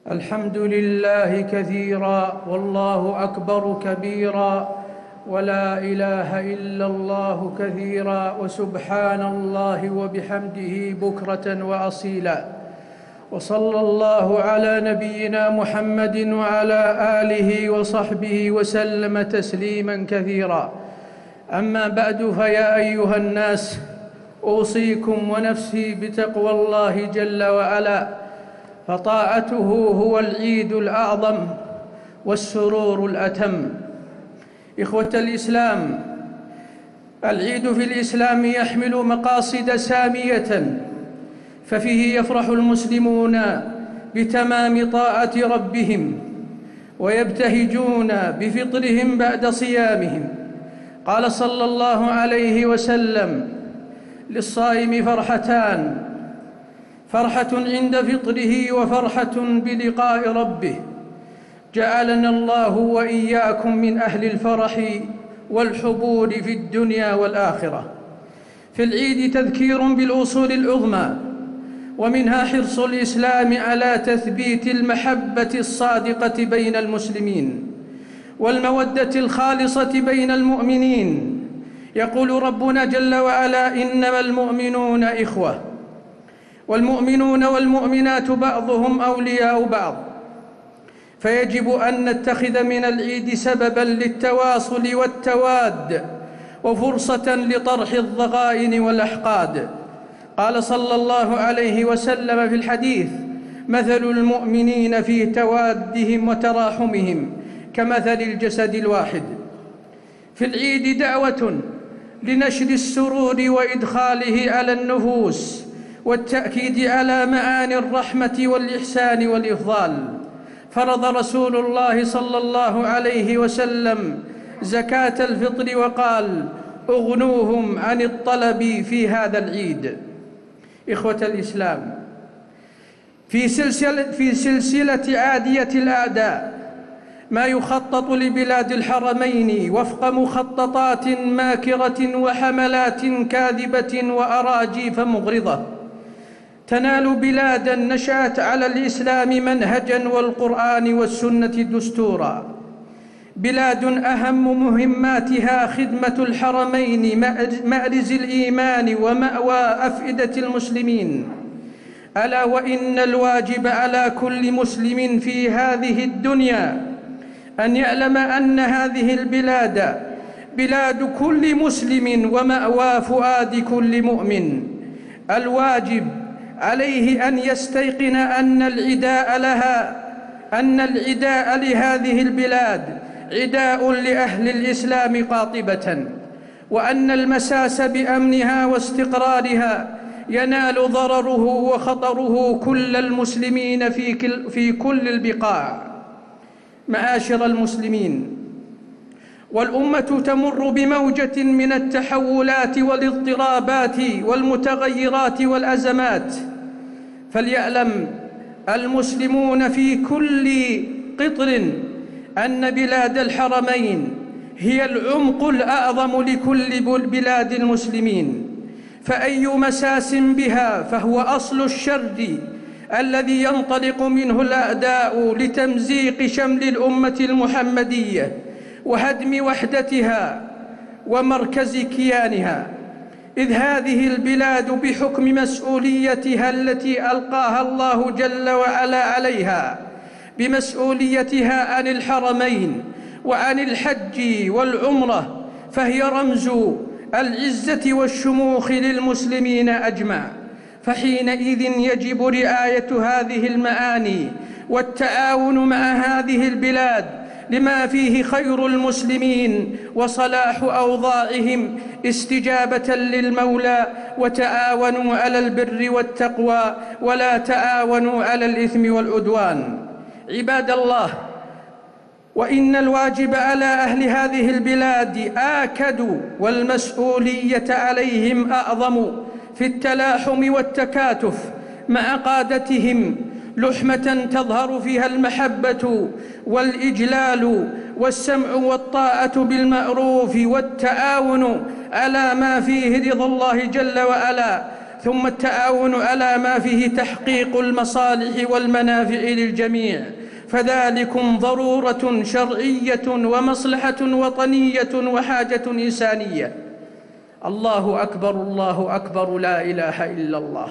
الحمد لله كثيرا والله أكبر كبيرا ولا إله إلا الله كثيرا وسبحان الله وبحمده بكرة وأصيلا. وصلى الله على نبينا محمد وعلى آله وصحبه وسلم تسليما كثيرا. أما بعد، فيا أيها الناس، أوصيكم ونفسي بتقوى الله جل وعلا، فطاعته هو العيد الأعظم والسرور الأتم. إخوة الإسلام، العيد في الإسلام يحمل مقاصد سامية، ففيه يفرح المسلمون بتمام طاعة ربهم ويبتهجون بفطرهم بعد صيامهم. قال صلى الله عليه وسلم: للصائم فرحتان، فرحة عند فطره وفرحة بلقاء ربه. جعلنا الله وإياكم من أهل الفرح والحبور في الدنيا والآخرة. في العيد تذكير بالأصول العظمى، ومنها حرص الإسلام على تثبيت المحبة الصادقة بين المسلمين والمودة الخالصة بين المؤمنين. يقول ربنا جل وعلا: إنما المؤمنون إخوة، والمؤمنون والمؤمنات بعضهم أولياء بعض. فيجب أن نتخذ من العيد سبباً للتواصل والتواد وفرصة لطرح الضغائن والأحقاد. قال صلى الله عليه وسلم في الحديث: مثل المؤمنين في توادهم وتراحمهم كمثل الجسد الواحد. في العيد دعوة لنشر السرور وإدخاله على النفوس، والتأكيد على معاني الرحمة والإحسان والإفضال. فرض رسول الله صلى الله عليه وسلم زكاة الفطر وقال: اغنوهم عن الطلب في هذا العيد. إخوة الإسلام، في سلسلة عادية الأعداء ما يخطط لبلاد الحرمين وفق مخططات ماكرة وحملات كاذبة وأراجيف مغرضة تنال بلادا نشأت على الإسلام منهجا والقرآن والسنة دستورا، بلاد أهم مهماتها خدمة الحرمين مأرز الإيمان ومأوى أفئدة المسلمين. ألا وإن الواجب على كل مسلم في هذه الدنيا أن يعلم أن هذه البلاد بلاد كل مسلم ومأوى فؤاد كل مؤمن. الواجب عليه أن يستيقن أن العداء لهذه البلاد عداء لأهل الإسلام قاطبة، وأن المساس بأمنها واستقرارها ينال ضرره وخطره كل المسلمين في كل البقاع. معاشر المسلمين، والأمة تمر بموجة من التحولات والاضطرابات والمتغيرات والأزمات. فليعلم المسلمون في كل قطر أن بلاد الحرمين هي العمق الأعظم لكل بلاد المسلمين، فأي مساس بها فهو أصل الشر الذي ينطلق منه الأعداء لتمزيق شمل الأمة المحمدية وهدم وحدتها ومركز كيانها. إذ هذه البلاد بحكم مسؤوليتها التي ألقاها الله جل وعلا عليها، بمسؤوليتها عن الحرمين وعن الحج والعمرة، فهي رمز العزة والشموخ للمسلمين أجمع. فحينئذ يجب رعاية هذه المعاني والتعاون مع هذه البلاد لما فيه خير المسلمين وصلاح أوضاعهم، استجابة للمولى: وتعاونوا على البر والتقوى ولا تعاونوا على الإثم والعدوان. عباد الله، وإن الواجب على أهل هذه البلاد آكد، والمسؤولية عليهم أعظم في التلاحم والتكاتف مع قادتهم، لحمة تظهر فيها المحبة والإجلال والسمع والطاعة بالمعروف والتعاون على ما فيه رضا الله جل وعلا ثم التعاون على ما فيه تحقيق المصالح والمنافع للجميع، فذلكم ضرورة شرعية ومصلحة وطنية وحاجة إنسانية. الله أكبر الله أكبر، لا إله إلا الله.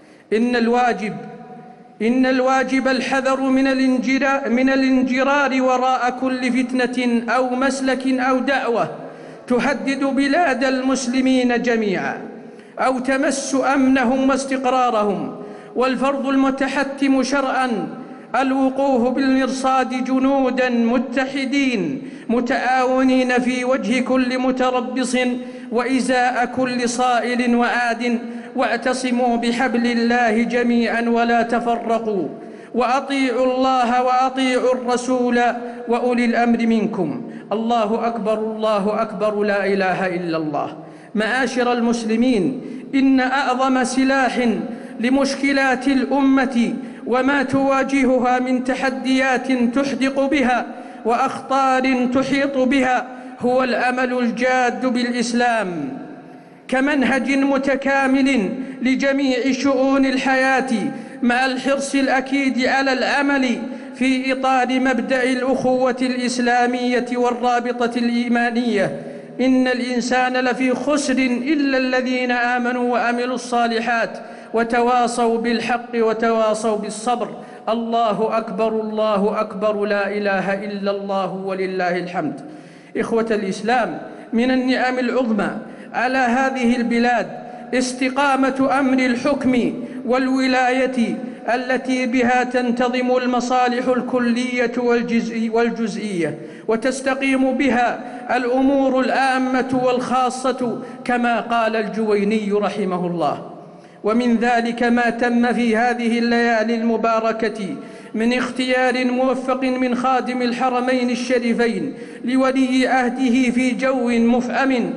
إن الواجب الحذر من الانجرار وراء كل فتنة أو مسلك أو دعوة تهدد بلاد المسلمين جميعا أو تمس أمنهم واستقرارهم. والفرض المتحتم شرعاً الوقوف بالمرصاد جنوداً متحدين متعاونين في وجه كل متربص وإزاء كل صائل وعاد، واعتصموا بحبل الله جميعاً ولا تفرقوا، وأطيعوا الله وأطيعوا الرسول وأولي الأمر منكم. الله أكبر الله أكبر، لا إله إلا الله. معاشر المسلمين، إن أعظم سلاح لمشكلات الأمة وما تواجهها من تحديات تحدق بها وأخطار تحيط بها هو الأمل الجاد بالإسلام كمنهج متكامل لجميع شؤون الحياة، مع الحرص الأكيد على العمل في إطار مبدأ الأخوة الإسلامية والرابطة الإيمانية. إن الإنسان لفي خسر إلا الذين آمنوا وعملوا الصالحات وتواصوا بالحق وتواصوا بالصبر. الله أكبر الله أكبر، لا إله إلا الله ولله الحمد. إخوة الإسلام، من النعم العظمى على هذه البلاد استقامة أمر الحكم والولاية التي بها تنتظم المصالح الكلية والجزئية، وتستقيم بها الأمور العامة والخاصة كما قال الجويني رحمه الله. ومن ذلك ما تم في هذه الليالي المباركة من اختيار موفق من خادم الحرمين الشريفين لولي عهده في جو مفعم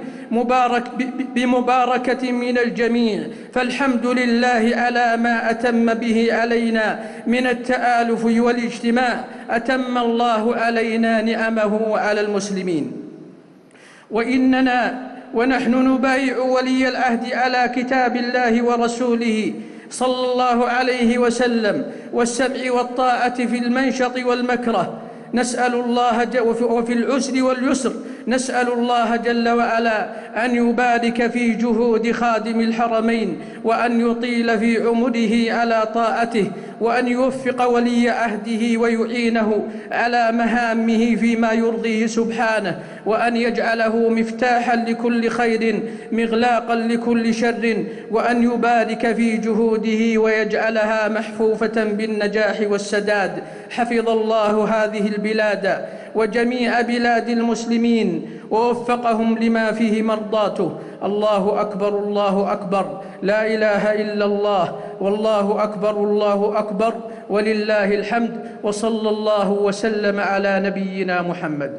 بمباركة من الجميع، فالحمد لله على ما أتم به علينا من التآلف والاجتماع. أتم الله علينا نعمه وعلى المسلمين. ونحن نبايع ولي العهد على كتاب الله ورسوله صلى الله عليه وسلم والسمع والطاعة في المنشط والمكره، نسأل الله وفي العسر واليسر، نسأل الله جل وعلا أن يبارك في جهود خادم الحرمين، وأن يطيل في عمره على طاعته، وأن يوفق ولي عهده ويعينه على مهامه فيما يرضيه سبحانه، وأن يجعله مفتاحا لكل خير مغلاقا لكل شر، وأن يبارك في جهوده ويجعلها محفوفة بالنجاح والسداد. حفظ الله هذه البلاد وجميع بلاد المسلمين ووفقهم لما فيه مرضاته. الله أكبر الله أكبر، لا إله إلا الله، والله أكبر الله أكبر، ولله الحمد، وصلى الله وسلم على نبينا محمد.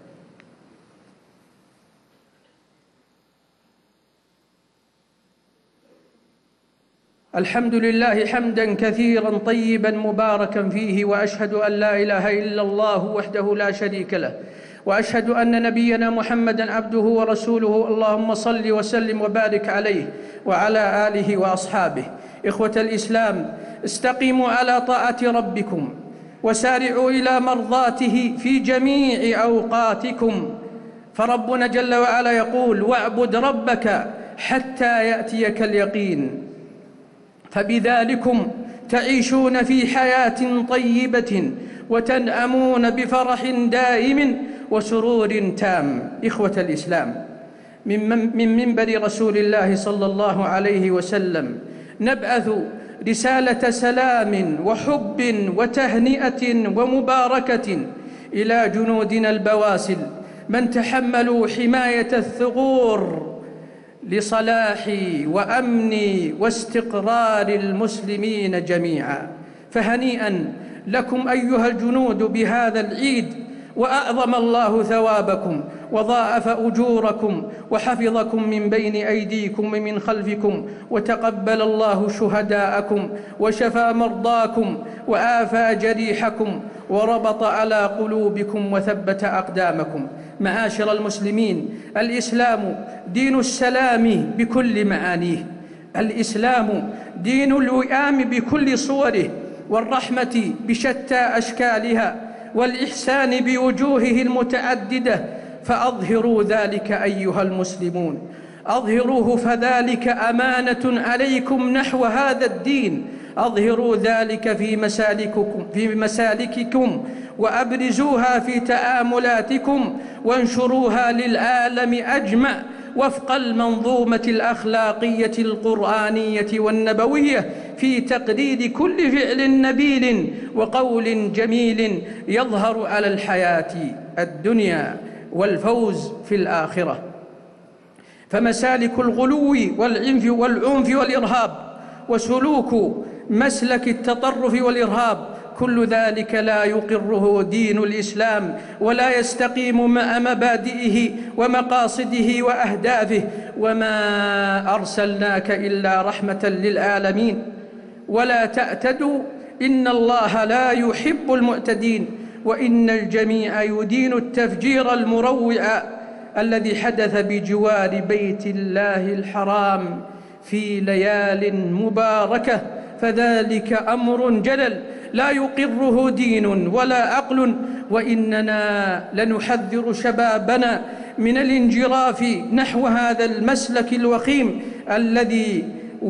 الحمد لله حمداً كثيراً طيباً مباركاً فيه، وأشهد أن لا إله إلا الله وحده لا شريك له، وأشهد أن نبينا محمداً عبده ورسوله. اللهم صل وسلم وبارك عليه وعلى آله وأصحابه. إخوة الإسلام، استقيموا على طاعة ربكم وسارعوا إلى مرضاته في جميع أوقاتكم، فربنا جل وعلا يقول: واعبد ربك حتى يأتيك اليقين. فبذلكم تعيشون في حياة طيبة وتنعمون بفرح دائم وسرور تام. إخوة الإسلام، من منبر رسول الله صلى الله عليه وسلم نبعث رسالة سلام وحب وتهنئة ومباركة إلى جنودنا البواسل من تحملوا حماية الثغور لصلاح وأمن واستقرار المسلمين جميعا. فهنيئا لكم أيها الجنود بهذا العيد، وأعظم الله ثوابكم وضاعف أجوركم وحفظكم من بين أيديكم ومن خلفكم، وتقبل الله شهداءكم وشفى مرضاكم وآفى جريحكم وربط على قلوبكم وثبت أقدامكم. معاشر المسلمين، الإسلام دين السلام بكل معانيه، الإسلام دين الوئام بكل صوره، والرحمة بشتى أشكالها، والإحسان بوجوهه المتعددة، فأظهروا ذلك أيها المسلمون، أظهروه، فذلك أمانة عليكم نحو هذا الدين. أظهروا ذلك في مسالككم وأبرزوها في تعاملاتكم، وانشروها للعالم أجمع وفق المنظومة الأخلاقية القرآنية والنبوية، في تقليد كل فعل نبيل وقول جميل يظهر على الحياة الدنيا والفوز في الآخرة. فمسالك الغلو والعنف والإرهاب، وسلوك مسلك التطرف والإرهاب، كل ذلك لا يقره دين الإسلام، ولا يستقيم مع مبادئه ومقاصده وأهدافه. وما أرسلناك إلا رحمة للعالمين. ولا تعتدوا، إن الله لا يحب المعتدين، وإن الجميع يدين التفجير المروع الذي حدث بجوار بيت الله الحرام في ليال مباركة، فذلك أمر جلل لا يقره دين ولا عقل. وإننا لنحذر شبابنا من الانجراف نحو هذا المسلك الوخيم الذي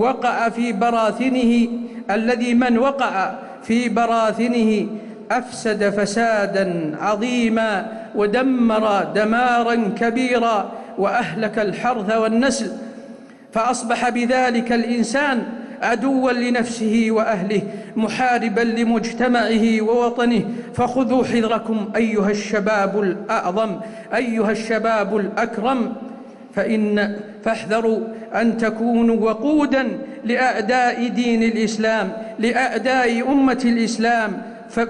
من وقع في براثنه أفسد فسادا عظيما، ودمر دمارا كبيرا، وأهلك الحرث والنسل، فأصبح بذلك الإنسان عدوا لنفسه وأهله، محاربا لمجتمعه ووطنه. فخذوا حذركم أيها الشباب الأعظم، أيها الشباب الأكرم، فاحذروا أن تكونوا وقودا لأعداء دين الإسلام، لأعداء أمة الإسلام،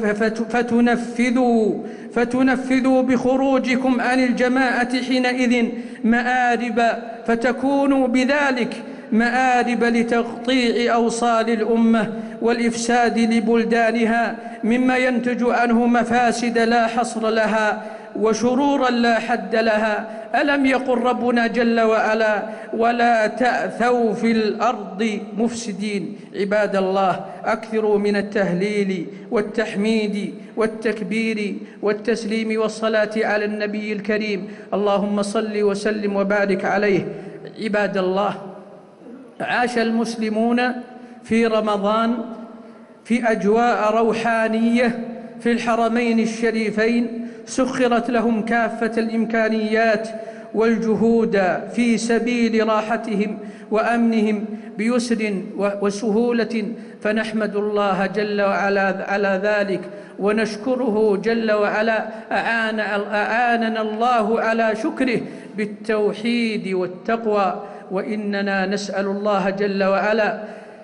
فتنفذوا بخروجكم عن الجماعة حينئذ مآرب، فتكونوا بذلك مآرب لتقطيع أوصال الأمة والإفساد لبلدانها، مما ينتج عنه مفاسد لا حصر لها وشرورا لا حد لها. ألم يقل ربنا جل وعلا: ولا تأثوا في الأرض مفسدين؟ عباد الله، أكثروا من التهليل والتحميد والتكبير والتسليم والصلاة على النبي الكريم، اللهم صل وسلم وبارك عليه. عباد الله، عاش المسلمون في رمضان في أجواء روحانية في الحرمين الشريفين، سخرت لهم كافة الإمكانيات والجهود في سبيل راحتهم وأمنهم بيسر وسهولة، فنحمد الله جل وعلا على ذلك، ونشكره جل وعلا. أعاننا الله على شكره بالتوحيد والتقوى، وإننا نسأل الله جل وعلا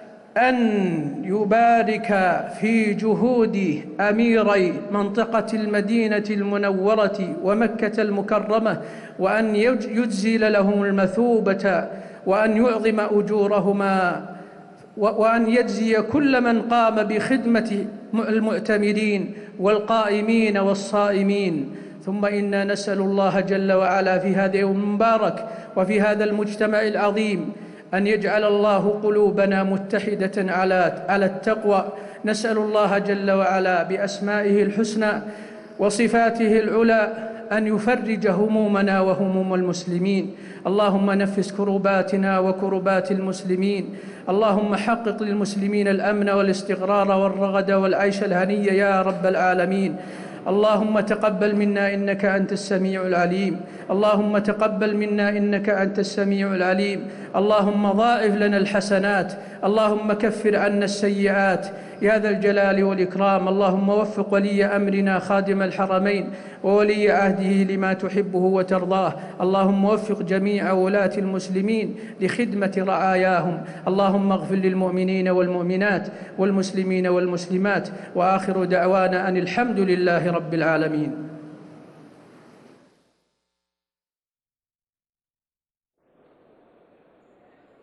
أن يبارك في جهود أميري منطقة المدينة المنورة ومكة المكرمة، وأن يجزل لهم المثوبة، وأن يعظم أجورهما، وأن يجزي كل من قام بخدمة المؤتمرين والقائمين والصائمين. ثم إنا نسأل الله جل وعلا في هذا اليوم المبارك وفي هذا المجتمع العظيم أن يجعل الله قلوبنا متحدة على التقوى. نسأل الله جل وعلا بأسمائه الحسنى وصفاته العلى أن يفرج همومنا وهموم المسلمين. اللهم نفس كرباتنا وكربات المسلمين. اللهم حقق للمسلمين الأمن والاستقرار والرغد والعيش الهني يا رب العالمين. اللهم تقبل منا إنك أنت السميع العليم. اللهم تقبل منا إنك أنت السميع العليم. اللهم ضاعف لنا الحسنات، اللهم كفر عنا السيئات يا ذا الجلال والإكرام. اللهم وفق ولي أمرنا خادم الحرمين وولي عهده لما تحبه وترضاه. اللهم وفق جميع ولاة المسلمين لخدمة رعاياهم. اللهم اغفر للمؤمنين والمؤمنات والمسلمين والمسلمات، وآخر دعوانا أن الحمد لله رب العالمين.